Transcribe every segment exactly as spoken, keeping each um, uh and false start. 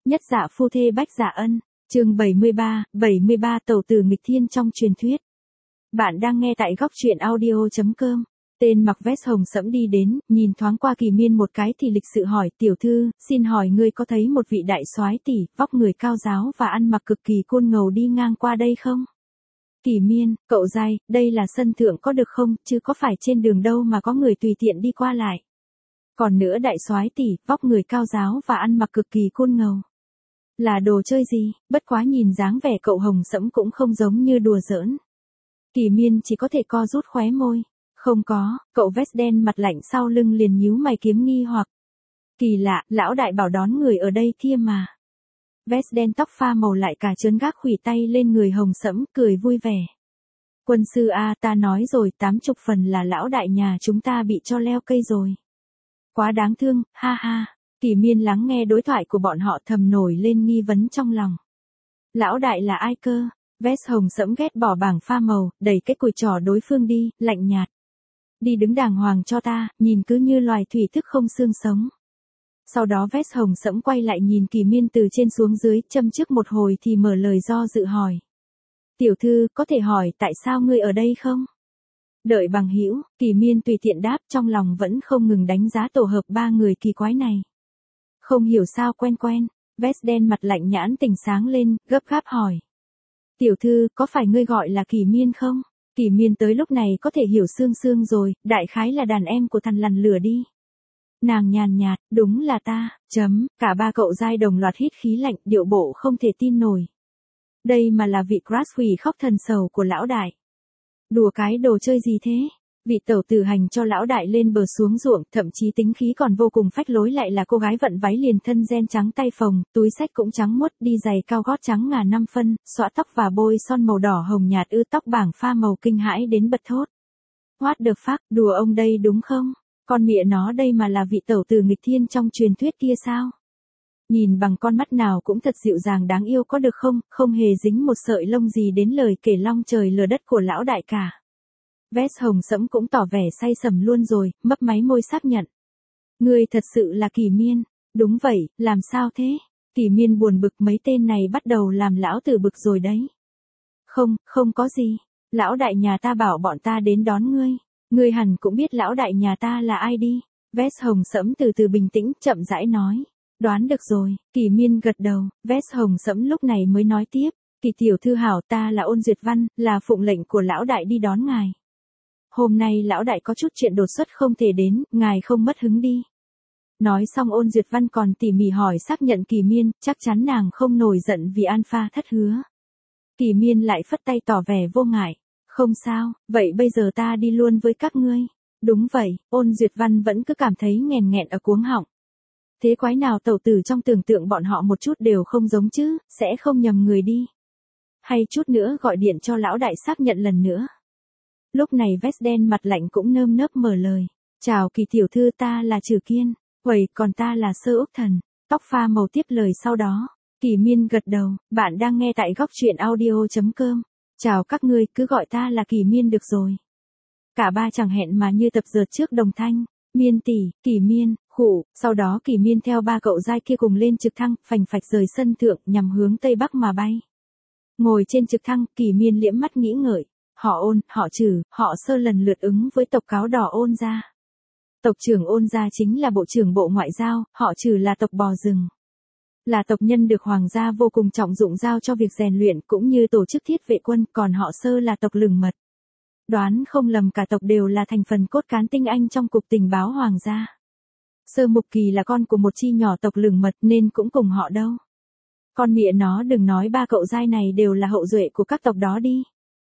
Nhất dạ phu thê bách dạ ân, chương bảy mươi ba, bảy mươi ba tẩu tử nghịch thiên trong truyền thuyết. Bạn đang nghe tại góc truyện audio chấm com. Tên mặc vest hồng sẫm đi đến, nhìn thoáng qua Kỳ Miên một cái thì lịch sự hỏi, tiểu thư, xin hỏi ngươi có thấy một vị đại soái tỷ, vóc người cao giáo và ăn mặc cực kỳ côn ngầu đi ngang qua đây không? Kỳ Miên, cậu giai, đây là sân thượng có được không, chứ có phải trên đường đâu mà có người tùy tiện đi qua lại. Còn nữa đại soái tỷ, vóc người cao giáo và ăn mặc cực kỳ côn ngầu. Là đồ chơi gì, bất quá nhìn dáng vẻ cậu hồng sẫm cũng không giống như đùa giỡn. Kỳ Miên chỉ có thể co rút khóe môi. Không có, cậu vest đen mặt lạnh sau lưng liền nhíu mày kiếm nghi hoặc. Kỳ lạ, lão đại bảo đón người ở đây kia mà. Vest đen tóc pha màu lại cả trớn gác khuỷu tay lên người hồng sẫm, cười vui vẻ. Quân sư a, ta nói rồi, tám chục phần là lão đại nhà chúng ta bị cho leo cây rồi. Quá đáng thương, ha ha. Kỳ Miên lắng nghe đối thoại của bọn họ thầm nổi lên nghi vấn trong lòng. Lão đại là ai cơ? Vest hồng sẫm ghét bỏ bảng pha màu, đẩy cái cùi trỏ đối phương đi, lạnh nhạt. Đi đứng đàng hoàng cho ta, nhìn cứ như loài thủy thức không xương sống. Sau đó vest hồng sẫm quay lại nhìn Kỳ Miên từ trên xuống dưới, châm trước một hồi thì mở lời do dự hỏi. Tiểu thư, có thể hỏi tại sao ngươi ở đây không? Đợi bằng hữu, Kỳ Miên tùy tiện đáp, trong lòng vẫn không ngừng đánh giá tổ hợp ba người kỳ quái này. Không hiểu sao quen quen, vest đen mặt lạnh nhãn tỉnh sáng lên, gấp gáp hỏi. Tiểu thư, có phải ngươi gọi là Kỳ Miên không? Kỳ Miên tới lúc này có thể hiểu sương sương rồi, đại khái là đàn em của thằn lằn lửa đi. Nàng nhàn nhạt, đúng là ta, chấm, cả ba cậu giai đồng loạt hít khí lạnh, điệu bộ không thể tin nổi. Đây mà là vị crush hủy khóc thần sầu của lão đại. Đùa cái đồ chơi gì thế? Vị tẩu tử hành cho lão đại lên bờ xuống ruộng, thậm chí tính khí còn vô cùng phách lối lại là cô gái vận váy liền thân ren trắng tay phồng, túi xách cũng trắng muốt, đi giày cao gót trắng ngà năm phân, xõa tóc và bôi son màu đỏ hồng nhạt ư tóc bảng pha màu kinh hãi đến bật thốt. What the fuck, đùa ông đây đúng không? Con mẹ nó đây mà là vị tẩu tử nghịch thiên trong truyền thuyết kia sao? Nhìn bằng con mắt nào cũng thật dịu dàng đáng yêu có được không, không hề dính một sợi lông gì đến lời kể long trời lở đất của lão đại cả. Vest hồng sẫm cũng tỏ vẻ say sầm luôn rồi, mấp máy môi xác nhận. Ngươi thật sự là Kỳ Miên. Đúng vậy, làm sao thế? Kỳ Miên buồn bực mấy tên này bắt đầu làm lão tử bực rồi đấy. Không, không có gì. Lão đại nhà ta bảo bọn ta đến đón ngươi. Ngươi hẳn cũng biết lão đại nhà ta là ai đi. Vest hồng sẫm từ từ bình tĩnh, chậm rãi nói. Đoán được rồi, Kỳ Miên gật đầu, Vest hồng sẫm lúc này mới nói tiếp. Kỳ tiểu thư hảo, ta là Ôn Duyệt Văn, là phụng lệnh của lão đại đi đón ngài. Hôm nay lão đại có chút chuyện đột xuất không thể đến, ngài không mất hứng đi. Nói xong Ôn Duyệt Văn còn tỉ mỉ hỏi xác nhận Kỳ Miên, chắc chắn nàng không nổi giận vì Alpha thất hứa. Kỳ Miên lại phất tay tỏ vẻ vô ngại. Không sao, vậy bây giờ ta đi luôn với các ngươi. Đúng vậy, Ôn Duyệt Văn vẫn cứ cảm thấy nghèn nghẹn ở cuống họng. Thế quái nào tẩu tử trong tưởng tượng bọn họ một chút đều không giống chứ, sẽ không nhầm người đi. Hay chút nữa gọi điện cho lão đại xác nhận lần nữa. Lúc này vest đen mặt lạnh cũng nơm nớp mở lời. Chào Kỳ tiểu thư, ta là Trừ Kiên. Vậy còn ta là Sơ Úc Thần. Tóc pha màu tiếp lời sau đó. Kỳ Miên gật đầu, bạn đang nghe tại góc truyện audio chấm com. Chào các ngươi, cứ gọi ta là Kỳ Miên được rồi. Cả ba chẳng hẹn mà như tập dượt trước đồng thanh. Miên tỷ, Kỳ Miên, khụ, sau đó Kỳ Miên theo ba cậu giai kia cùng lên trực thăng, phành phạch rời sân thượng nhằm hướng tây bắc mà bay. Ngồi trên trực thăng, Kỳ Miên liễm mắt nghĩ ngợi. Họ Ôn, họ Trừ, họ Sơ lần lượt ứng với tộc cáo đỏ Ôn gia. Tộc trưởng Ôn gia chính là bộ trưởng bộ ngoại giao, họ Trừ là tộc bò rừng. Là tộc nhân được hoàng gia vô cùng trọng dụng giao cho việc rèn luyện cũng như tổ chức thiết vệ quân, còn họ Sơ là tộc lừng mật. Đoán không lầm cả tộc đều là thành phần cốt cán tinh anh trong cục tình báo hoàng gia. Sơ Mục Kỳ là con của một chi nhỏ tộc lừng mật nên cũng cùng họ đâu. Con mẹ nó đừng nói ba cậu giai này đều là hậu duệ của các tộc đó đi.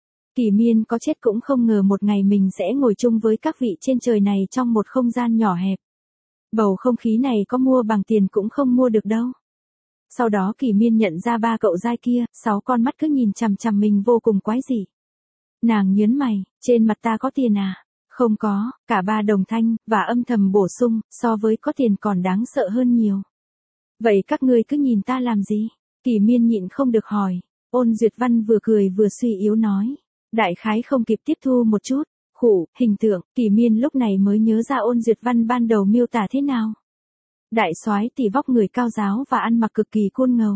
Kỳ Miên có chết cũng không ngờ một ngày mình sẽ ngồi chung với các vị trên trời này trong một không gian nhỏ hẹp. Bầu không khí này có mua bằng tiền cũng không mua được đâu. Sau đó Kỳ Miên nhận ra ba cậu giai kia, sáu con mắt cứ nhìn chằm chằm mình vô cùng quái dị. Nàng nhớn mày, trên mặt ta có tiền à? Không có, cả ba đồng thanh, và âm thầm bổ sung, so với có tiền còn đáng sợ hơn nhiều. Vậy các ngươi cứ nhìn ta làm gì? Kỳ Miên nhịn không được hỏi. Ôn Duyệt Văn vừa cười vừa suy yếu nói. Đại khái không kịp tiếp thu một chút. Khủ, hình tượng, Kỳ Miên lúc này mới nhớ ra Ôn Duyệt Văn ban đầu miêu tả thế nào. Đại soái tỷ vóc người cao giáo và ăn mặc cực kỳ cool ngầu.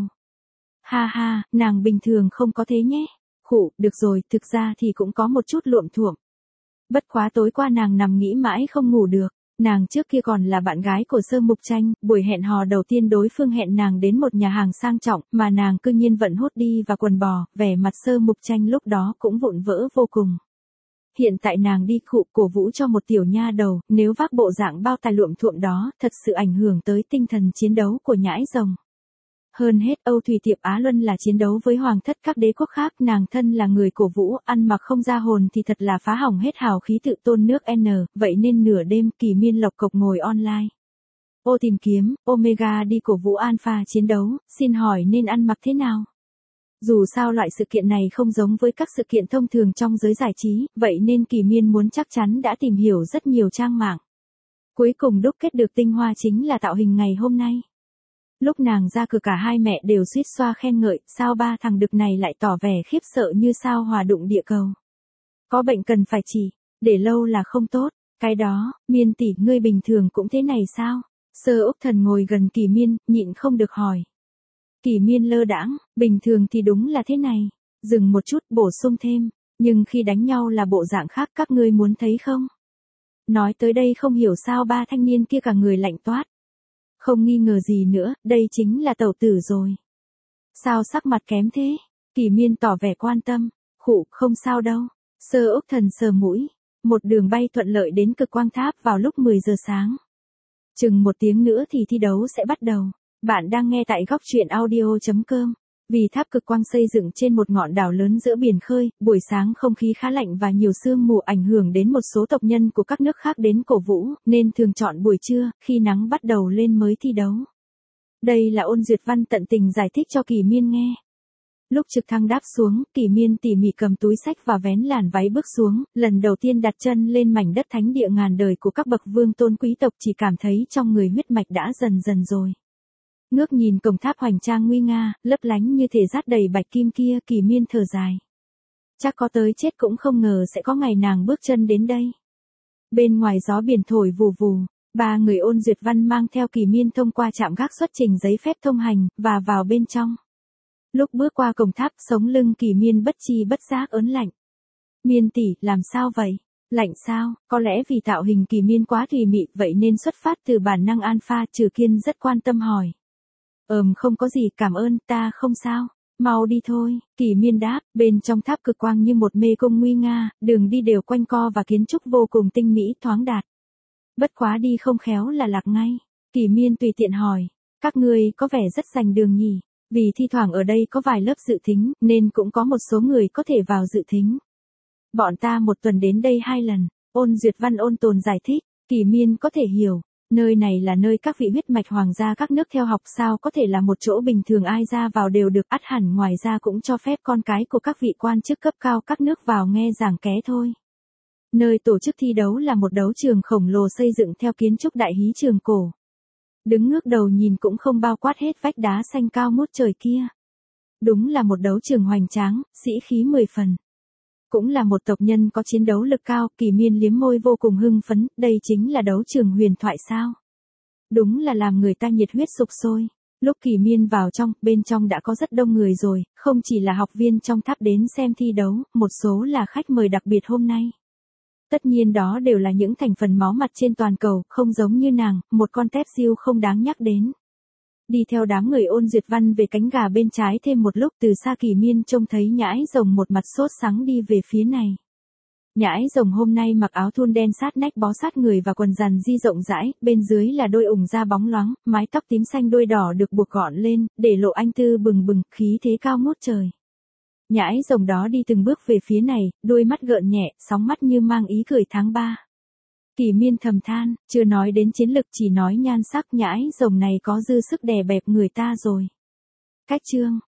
Ha ha, nàng bình thường không có thế nhé. Khụ, được rồi, thực ra thì cũng có một chút luộm thuộm. Bất quá tối qua nàng nằm nghĩ mãi không ngủ được. Nàng trước kia còn là bạn gái của Sơ Mục Tranh, buổi hẹn hò đầu tiên đối phương hẹn nàng đến một nhà hàng sang trọng, mà nàng cư nhiên vẫn hốt đi và quần bò, vẻ mặt Sơ Mục Tranh lúc đó cũng vụn vỡ vô cùng. Hiện tại nàng đi khụ cổ vũ cho một tiểu nha đầu, nếu vác bộ dạng bao tài luộm thuộm đó, thật sự ảnh hưởng tới tinh thần chiến đấu của nhãi rồng. Hơn hết Âu Thủy Tiệp Á Luân là chiến đấu với hoàng thất các đế quốc khác, nàng thân là người cổ vũ, ăn mặc không ra hồn thì thật là phá hỏng hết hào khí tự tôn nước N, vậy nên nửa đêm Kỳ Miên lộc cộc ngồi online. Ô tìm kiếm, Omega đi cổ vũ Alpha chiến đấu, xin hỏi nên ăn mặc thế nào? Dù sao loại sự kiện này không giống với các sự kiện thông thường trong giới giải trí, vậy nên Kỳ Miên muốn chắc chắn đã tìm hiểu rất nhiều trang mạng. Cuối cùng đúc kết được tinh hoa chính là tạo hình ngày hôm nay. Lúc nàng ra cửa cả hai mẹ đều suýt xoa khen ngợi, sao ba thằng đực này lại tỏ vẻ khiếp sợ như sao hòa đụng địa cầu. Có bệnh cần phải chỉ, để lâu là không tốt, cái đó, Miên tỷ ngươi bình thường cũng thế này sao? Sơ Úc Thần ngồi gần Kỳ Miên, nhịn không được hỏi. Kỳ Miên lơ đãng, bình thường thì đúng là thế này, dừng một chút bổ sung thêm, nhưng khi đánh nhau là bộ dạng khác các ngươi muốn thấy không? Nói tới đây không hiểu sao ba thanh niên kia cả người lạnh toát. Không nghi ngờ gì nữa, đây chính là tẩu tử rồi. Sao sắc mặt kém thế? Kỳ Miên tỏ vẻ quan tâm, khụ, không sao đâu. Sơ Úc Thần sờ mũi, một đường bay thuận lợi đến Cực Quang Tháp vào lúc mười giờ sáng. Chừng một tiếng nữa thì thi đấu sẽ bắt đầu. Bạn đang nghe tại góc truyện audio chấm com. Vì tháp cực quang xây dựng trên một ngọn đảo lớn giữa biển khơi, buổi sáng không khí khá lạnh và nhiều sương mù ảnh hưởng đến một số tộc nhân của các nước khác đến cổ vũ, nên thường chọn buổi trưa, khi nắng bắt đầu lên mới thi đấu. Đây là Ôn Duyệt Văn tận tình giải thích cho Kỳ Miên nghe. Lúc trực thăng đáp xuống, Kỳ Miên tỉ mỉ cầm túi xách và vén làn váy bước xuống, lần đầu tiên đặt chân lên mảnh đất thánh địa ngàn đời của các bậc vương tôn quý tộc chỉ cảm thấy trong người huyết mạch đã dần dần rồi. Ngước nhìn cổng tháp hoành tráng nguy nga, lấp lánh như thể dát đầy bạch kim kia, Kỳ Miên thở dài. Chắc có tới chết cũng không ngờ sẽ có ngày nàng bước chân đến đây. Bên ngoài gió biển thổi vù vù, ba người Ôn Duyệt Văn mang theo Kỳ Miên thông qua trạm gác xuất trình giấy phép thông hành, và vào bên trong. Lúc bước qua cổng tháp, sống lưng Kỳ Miên bất chi bất giác ớn lạnh. Miên tỷ, làm sao vậy? Lạnh sao? Có lẽ vì tạo hình Kỳ Miên quá thùy mị, vậy nên xuất phát từ bản năng alpha, Trừ Kiên rất quan tâm hỏi. Ừm không có gì, cảm ơn, ta không sao. Mau đi thôi, Kỳ Miên đáp, bên trong tháp cực quang như một mê cung nguy nga, đường đi đều quanh co và kiến trúc vô cùng tinh mỹ thoáng đạt. Bất quá đi không khéo là lạc ngay. Kỳ Miên tùy tiện hỏi, các ngươi có vẻ rất rành đường nhỉ, vì thi thoảng ở đây có vài lớp dự thính, nên cũng có một số người có thể vào dự thính. Bọn ta một tuần đến đây hai lần, Ôn Duyệt Văn ôn tồn giải thích, Kỳ Miên có thể hiểu. Nơi này là nơi các vị huyết mạch hoàng gia các nước theo học, sao có thể là một chỗ bình thường ai ra vào đều được, ắt hẳn ngoài ra cũng cho phép con cái của các vị quan chức cấp cao các nước vào nghe giảng ké thôi. Nơi tổ chức thi đấu là một đấu trường khổng lồ xây dựng theo kiến trúc đại hí trường cổ. Đứng ngước đầu nhìn cũng không bao quát hết vách đá xanh cao ngút trời kia. Đúng là một đấu trường hoành tráng, sĩ khí mười phần. Cũng là một tộc nhân có chiến đấu lực cao, Kỳ Miên liếm môi vô cùng hưng phấn, đây chính là đấu trường huyền thoại sao? Đúng là làm người ta nhiệt huyết sục sôi. Lúc Kỳ Miên vào trong, bên trong đã có rất đông người rồi, không chỉ là học viên trong tháp đến xem thi đấu, một số là khách mời đặc biệt hôm nay. Tất nhiên đó đều là những thành phần máu mặt trên toàn cầu, không giống như nàng, một con tép diêu không đáng nhắc đến. Đi theo đám người Ôn Duyệt Văn về cánh gà bên trái thêm một lúc, từ xa Kỳ Miên trông thấy nhãi rồng một mặt sốt sắng đi về phía này. Nhãi rồng hôm nay mặc áo thun đen sát nách bó sát người và quần rằn di rộng rãi, bên dưới là đôi ủng da bóng loáng, mái tóc tím xanh đuôi đỏ được buộc gọn lên, để lộ anh tư bừng bừng, khí thế cao ngút trời. Nhãi rồng đó đi từng bước về phía này, đôi mắt gợn nhẹ, sóng mắt như mang ý cười tháng ba. Kỳ Miên thầm than, chưa nói đến chiến lực, chỉ nói nhan sắc, nhãi rồng này có dư sức đè bẹp người ta rồi. Cách chương,